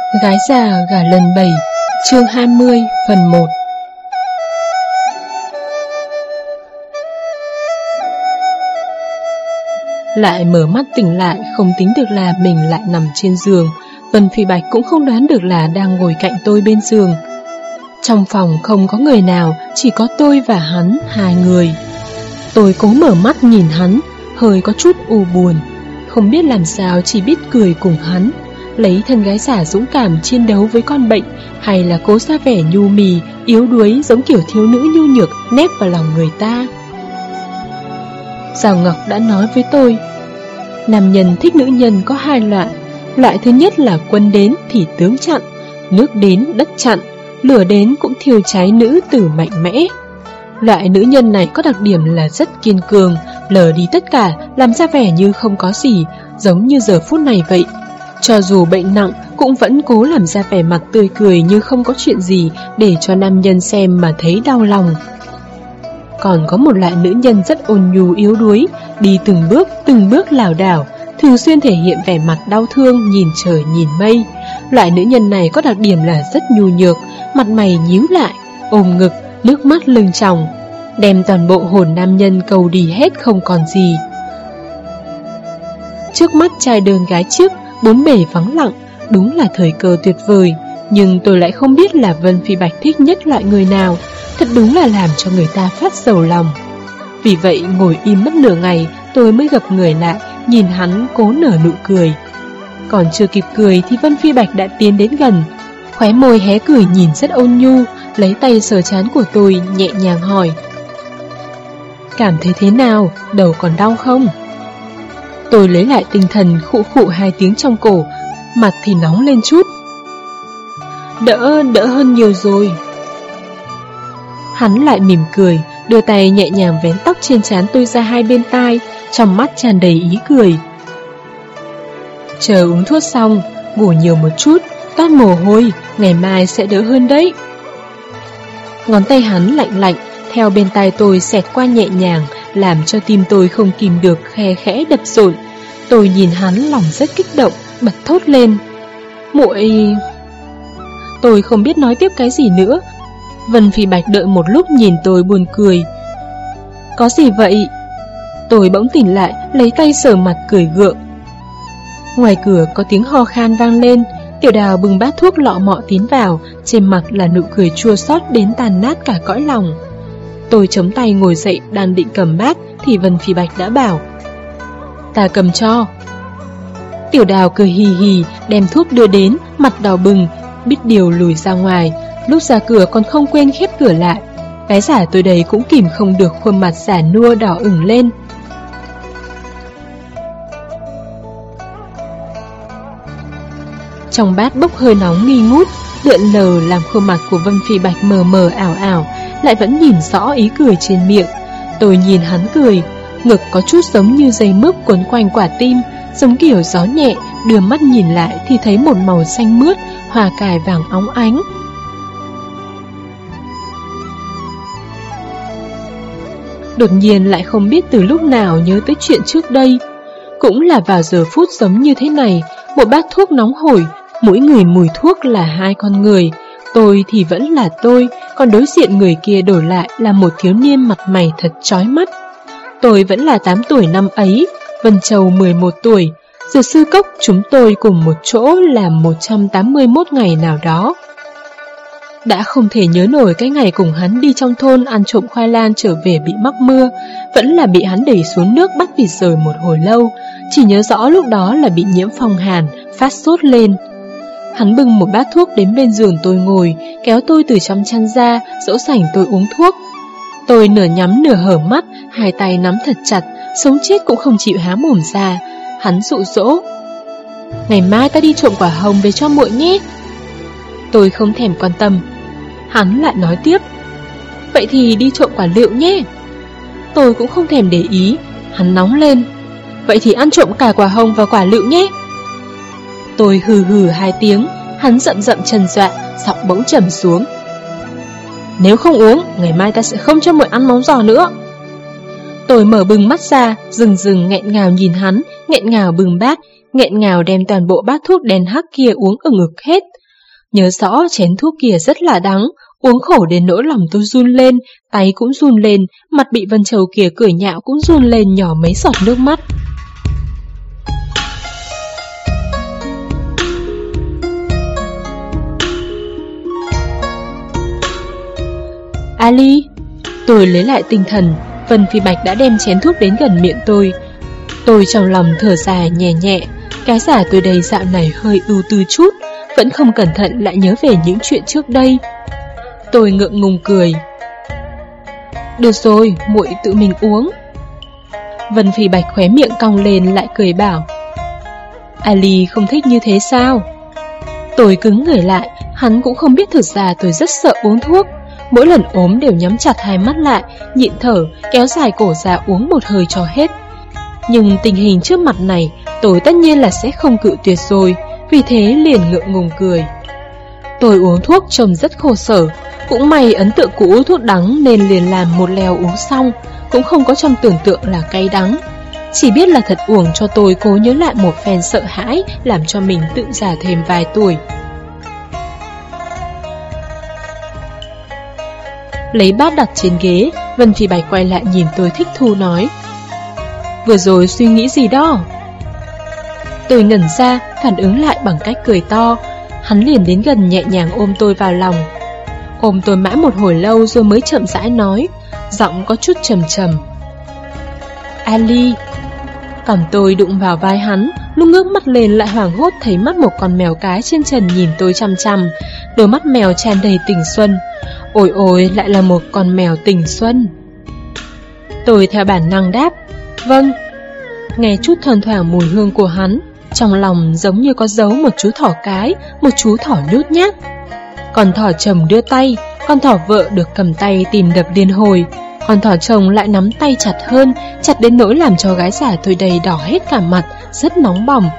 Gái già gả lần 7, chương 20, phần 1. Lại mở mắt tỉnh lại, không tính được là mình lại nằm trên giường. Vân Phi Bạch cũng không đoán được là đang ngồi cạnh tôi bên giường. Trong phòng không có người nào, chỉ có tôi và hắn, hai người. Tôi cố mở mắt nhìn hắn, hơi có chút u buồn. Không biết làm sao, chỉ biết cười cùng hắn. Lấy thân gái giả dũng cảm chiến đấu với con bệnh, hay là cố ra vẻ nhu mì, yếu đuối giống kiểu thiếu nữ nhu nhược nép vào lòng người ta. Giảo Ngọc đã nói với tôi, nam nhân thích nữ nhân có hai loại. Loại thứ nhất là quân đến thì tướng chặn, nước đến đất chặn, lửa đến cũng thiêu cháy nữ tử mạnh mẽ. Loại nữ nhân này có đặc điểm là rất kiên cường, lờ đi tất cả, làm ra vẻ như không có gì, giống như giờ phút này vậy. Cho dù bệnh nặng cũng vẫn cố làm ra vẻ mặt tươi cười như không có chuyện gì, để cho nam nhân xem mà thấy đau lòng. Còn có một loại nữ nhân rất ôn nhu yếu đuối, đi từng bước lảo đảo, thường xuyên thể hiện vẻ mặt đau thương, nhìn trời nhìn mây. Loại nữ nhân này có đặc điểm là rất nhu nhược, mặt mày nhíu lại, ôm ngực, nước mắt lưng tròng, đem toàn bộ hồn nam nhân cầu đi hết không còn gì. Trước mắt trai đơn gái chiếc, bốn bề vắng lặng, đúng là thời cơ tuyệt vời. Nhưng tôi lại không biết là Vân Phi Bạch thích nhất loại người nào, thật đúng là làm cho người ta phát sầu lòng. Vì vậy ngồi im mất nửa ngày, tôi mới gập người lại, nhìn hắn cố nở nụ cười. Còn chưa kịp cười thì Vân Phi Bạch đã tiến đến gần, khóe môi hé cười nhìn rất ôn nhu, lấy tay sờ trán của tôi nhẹ nhàng hỏi, cảm thấy thế nào, đầu còn đau không? Tôi lấy lại tinh thần, khụ khụ hai tiếng trong cổ, mặt thì nóng lên chút. Đỡ hơn nhiều rồi. Hắn lại mỉm cười, đưa tay nhẹ nhàng vén tóc trên trán tôi ra hai bên tai, trong mắt tràn đầy ý cười. Chờ uống thuốc xong, ngủ nhiều một chút, toát mồ hôi, ngày mai sẽ đỡ hơn đấy. Ngón tay hắn lạnh lạnh, theo bên tai tôi xẹt qua nhẹ nhàng, làm cho tim tôi không kìm được khe khẽ đập rộn. Tôi nhìn hắn lòng rất kích động, bật thốt lên, muội... Tôi không biết nói tiếp cái gì nữa. Vân Phi Bạch đợi một lúc nhìn tôi buồn cười. Có gì vậy? Tôi bỗng tỉnh lại, lấy tay sờ mặt cười gượng. Ngoài cửa có tiếng ho khan vang lên. Tiểu Đào bưng bát thuốc lọ mọ tiến vào, trên mặt là nụ cười chua xót đến tàn nát cả cõi lòng. Tôi chống tay ngồi dậy, đang định cầm bát thì Vân Phi Bạch đã bảo, ta cầm cho. Tiểu Đào cười hì hì, đem thuốc đưa đến, mặt đỏ bừng, biết điều lùi ra ngoài. Lúc ra cửa còn không quên khép cửa lại. Cái giả tôi đây cũng kìm không được khuôn mặt giả nua đỏ ửng lên. Trong bát bốc hơi nóng nghi ngút, lượn lờ làm khuôn mặt của Vân Phi Bạch mờ mờ ảo ảo, lại vẫn nhìn rõ ý cười trên miệng. Tôi nhìn hắn cười, ngực có chút giống như dây mướp quấn quanh quả tim, giống kiểu gió nhẹ, đưa mắt nhìn lại thì thấy một màu xanh mướt, hoa cài vàng óng ánh. Đột nhiên lại không biết từ lúc nào nhớ tới chuyện trước đây. Cũng là vào giờ phút giống như thế này, một bát thuốc nóng hổi, mỗi người mùi thuốc là hai con người. Tôi thì vẫn là tôi, còn đối diện người kia đổi lại là một thiếu niên mặt mày thật chói mắt. Tôi vẫn là 8 tuổi năm ấy, Vân Châu 11 tuổi. Dược sư cốc chúng tôi cùng một chỗ làm 181 ngày nào đó. Đã không thể nhớ nổi cái ngày cùng hắn đi trong thôn ăn trộm khoai lang trở về bị mắc mưa, vẫn là bị hắn đẩy xuống nước bắt vịt rời một hồi lâu. Chỉ nhớ rõ lúc đó là bị nhiễm phong hàn, phát sốt lên. Hắn bưng một bát thuốc đến bên giường tôi ngồi, kéo tôi từ trong chăn ra, dỗ dành tôi uống thuốc. Tôi nửa nhắm nửa hở mắt, hai tay nắm thật chặt, sống chết cũng không chịu há mồm ra. Hắn dụ dỗ, ngày mai ta đi trộm quả hồng về cho muội nhé. Tôi không thèm quan tâm. Hắn lại nói tiếp, vậy thì đi trộm quả lựu nhé. Tôi cũng không thèm để ý. Hắn nóng lên, vậy thì ăn trộm cả quả hồng và quả lựu nhé. Tôi hừ hừ hai tiếng. Hắn rậm rậm trần dọa, giọng bỗng trầm xuống, nếu không uống, ngày mai ta sẽ không cho muội ăn móng giò nữa. Tôi mở bừng mắt ra, rừng nghẹn ngào nhìn hắn, nghẹn ngào bừng bát, nghẹn ngào đem toàn bộ bát thuốc đen hắc kia uống ở ngực hết. Nhớ rõ chén thuốc kia rất là đắng, uống khổ đến nỗi lòng tôi run lên, tay cũng run lên, mặt bị Vân Châu kia cười nhạo cũng run lên nhỏ mấy giọt nước mắt. Ali, tôi lấy lại tinh thần. Vân Phi Bạch đã đem chén thuốc đến gần miệng tôi. Tôi trong lòng thở dài nhẹ nhẹ. Cái giả tôi đây dạo này hơi ưu tư chút, vẫn không cẩn thận lại nhớ về những chuyện trước đây. Tôi ngượng ngùng cười. Được rồi, muội tự mình uống. Vân Phi Bạch khóe miệng cong lên lại cười bảo, Ali không thích như thế sao? Tôi cứng người lại, hắn cũng không biết thực ra tôi rất sợ uống thuốc. Mỗi lần ốm đều nhắm chặt hai mắt lại, nhịn thở, kéo dài cổ ra uống một hơi cho hết. Nhưng tình hình trước mặt này, tôi tất nhiên là sẽ không cự tuyệt rồi, vì thế liền ngượng ngùng cười. Tôi uống thuốc trông rất khổ sở, cũng may ấn tượng cũ thuốc đắng nên liền làm một lèo uống xong, cũng không có trong tưởng tượng là cay đắng. Chỉ biết là thật uổng cho tôi cố nhớ lại một phen sợ hãi, làm cho mình tự già thêm vài tuổi. Lấy bát đặt trên ghế, Vân Phi Bạch quay lại nhìn tôi thích thú nói, vừa rồi suy nghĩ gì đó? Tôi ngẩn ra, phản ứng lại bằng cách cười to. Hắn liền đến gần nhẹ nhàng ôm tôi vào lòng. Ôm tôi mãi một hồi lâu rồi mới chậm rãi nói, giọng có chút trầm trầm, Ali. Còn tôi đụng vào vai hắn, lúc ngước mắt lên lại hoảng hốt thấy mắt một con mèo cái trên trần nhìn tôi chăm chăm. Đôi mắt mèo tràn đầy tình xuân. Ôi ôi, lại là một con mèo tình xuân. Tôi theo bản năng đáp, vâng. Nghe chút thoang thoảng mùi hương của hắn, trong lòng giống như có giấu một chú thỏ cái, một chú thỏ nhút nhát. Con thỏ chồng đưa tay, con thỏ vợ được cầm tay tìm đập liên hồi. Con thỏ chồng lại nắm tay chặt hơn, chặt đến nỗi làm cho gái giả tôi đây đỏ hết cả mặt, rất nóng bỏng.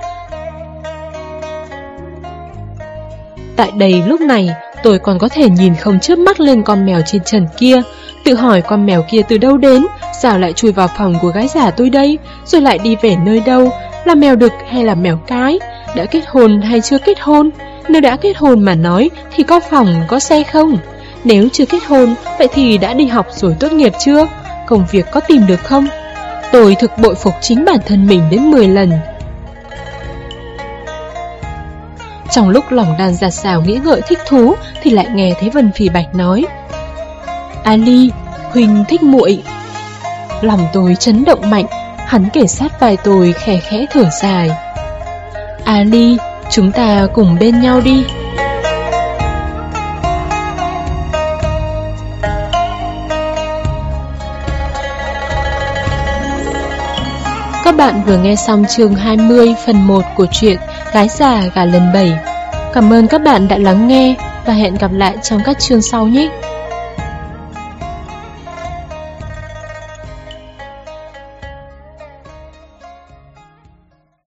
Tại đây lúc này, tôi còn có thể nhìn không chớp mắt lên con mèo trên trần kia, tự hỏi con mèo kia từ đâu đến, sao lại chui vào phòng của gái giả tôi đây, rồi lại đi về nơi đâu, là mèo đực hay là mèo cái, đã kết hôn hay chưa kết hôn, nếu đã kết hôn mà nói thì có phòng có xe không, nếu chưa kết hôn vậy thì đã đi học rồi tốt nghiệp chưa, công việc có tìm được không. Tôi thực bội phục chính bản thân mình đến 10 lần. Trong lúc lòng đang giạt xào nghĩ ngợi thích thú thì lại nghe thấy Vân Phi Bạch nói, Ali, huynh thích muội. Lòng tôi chấn động mạnh, hắn kể sát vai tôi khẽ khẽ thở dài, Ali, chúng ta cùng bên nhau đi. Các bạn vừa nghe xong chương 20 phần 1 của truyện Gái già gả lần 7. Cảm ơn các bạn đã lắng nghe và hẹn gặp lại trong các chương sau nhé.